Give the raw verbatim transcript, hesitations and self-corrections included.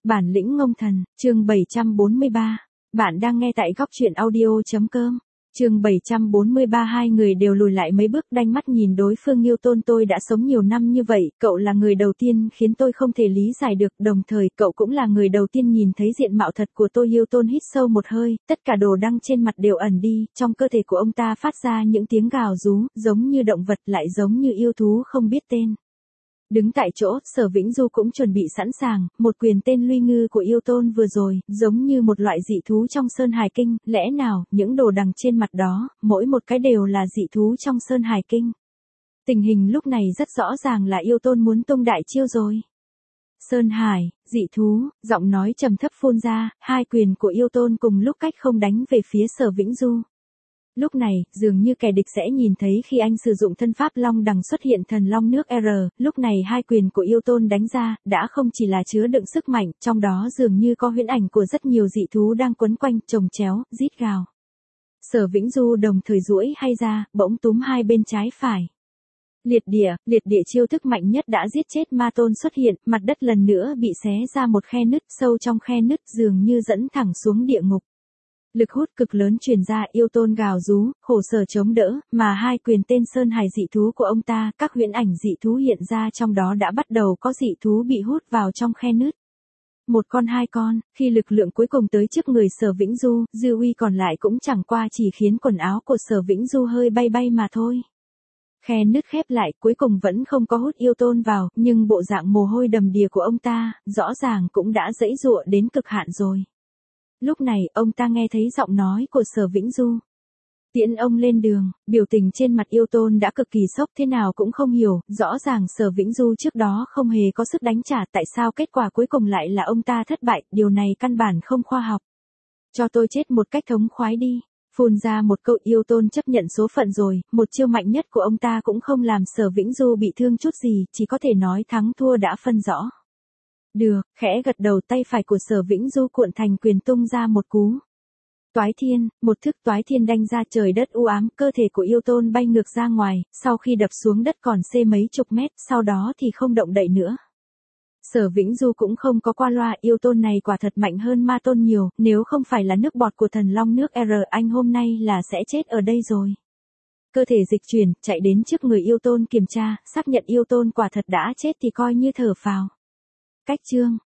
Bản lĩnh ngông thần, chương bảy trăm bốn mươi ba. Bạn đang nghe tại góc truyện audio.com. Chương bảy trăm bốn mươi ba. Hai người đều lùi lại mấy bước đanh mắt nhìn đối phương. Nghiêu Tôn, tôi đã sống nhiều năm như vậy, cậu là người đầu tiên khiến tôi không thể lý giải được, đồng thời cậu cũng là người đầu tiên nhìn thấy diện mạo thật của tôi. Nghiêu Tôn hít sâu một hơi, tất cả đồ đăng trên mặt đều ẩn đi, trong cơ thể của ông ta phát ra những tiếng gào rú, giống như động vật lại giống như yêu thú không biết tên. Đứng tại chỗ, Sở Vĩnh Du cũng chuẩn bị sẵn sàng, một quyền tên Luy Ngư của Yêu Tôn vừa rồi, giống như một loại dị thú trong Sơn Hải Kinh, lẽ nào, những đồ đằng trên mặt đó, mỗi một cái đều là dị thú trong Sơn Hải Kinh. Tình hình lúc này rất rõ ràng là Yêu Tôn muốn tung đại chiêu rồi. Sơn Hải, dị thú, giọng nói trầm thấp phun ra, hai quyền của Yêu Tôn cùng lúc cách không đánh về phía Sở Vĩnh Du. Lúc này, dường như kẻ địch sẽ nhìn thấy khi anh sử dụng thân pháp long đằng xuất hiện thần long nước R, lúc này hai quyền của Yêu Tôn đánh ra, đã không chỉ là chứa đựng sức mạnh, trong đó dường như có huyễn ảnh của rất nhiều dị thú đang quấn quanh, chồng chéo, rít gào. Sở Vĩnh Du đồng thời duỗi hay ra, bỗng túm hai bên trái phải. Liệt địa, liệt địa chiêu thức mạnh nhất đã giết chết ma tôn xuất hiện, mặt đất lần nữa bị xé ra một khe nứt, sâu trong khe nứt dường như dẫn thẳng xuống địa ngục. Lực hút cực lớn truyền ra, Yêu Tôn gào rú, khổ sở chống đỡ, mà hai quyền tên Sơn Hải dị thú của ông ta, các huyễn ảnh dị thú hiện ra trong đó đã bắt đầu có dị thú bị hút vào trong khe nứt. Một con hai con, khi lực lượng cuối cùng tới trước người Sở Vĩnh Du, dư uy còn lại cũng chẳng qua chỉ khiến quần áo của Sở Vĩnh Du hơi bay bay mà thôi. Khe nứt khép lại, cuối cùng vẫn không có hút Yêu Tôn vào, nhưng bộ dạng mồ hôi đầm đìa của ông ta, rõ ràng cũng đã giãy giụa đến cực hạn rồi. Lúc này, ông ta nghe thấy giọng nói của Sở Vĩnh Du. Tiễn ông lên đường, biểu tình trên mặt Yêu Tôn đã cực kỳ sốc, thế nào cũng không hiểu, rõ ràng Sở Vĩnh Du trước đó không hề có sức đánh trả, tại sao kết quả cuối cùng lại là ông ta thất bại, điều này căn bản không khoa học. Cho tôi chết một cách thống khoái đi. Phun ra một câu, Yêu Tôn chấp nhận số phận rồi, một chiêu mạnh nhất của ông ta cũng không làm Sở Vĩnh Du bị thương chút gì, chỉ có thể nói thắng thua đã phân rõ. Được, khẽ gật đầu, tay phải của Sở Vĩnh Du cuộn thành quyền tung ra một cú. Toái thiên, một thức toái thiên đánh ra, trời đất u ám, cơ thể của Yêu Tôn bay ngược ra ngoài, sau khi đập xuống đất còn xê mấy chục mét, sau đó thì không động đậy nữa. Sở Vĩnh Du cũng không có qua loa, Yêu Tôn này quả thật mạnh hơn ma tôn nhiều, nếu không phải là nước bọt của thần long nước R, anh hôm nay là sẽ chết ở đây rồi. Cơ thể dịch chuyển, chạy đến trước người Yêu Tôn kiểm tra, xác nhận Yêu Tôn quả thật đã chết thì coi như thở phào. Cách chương,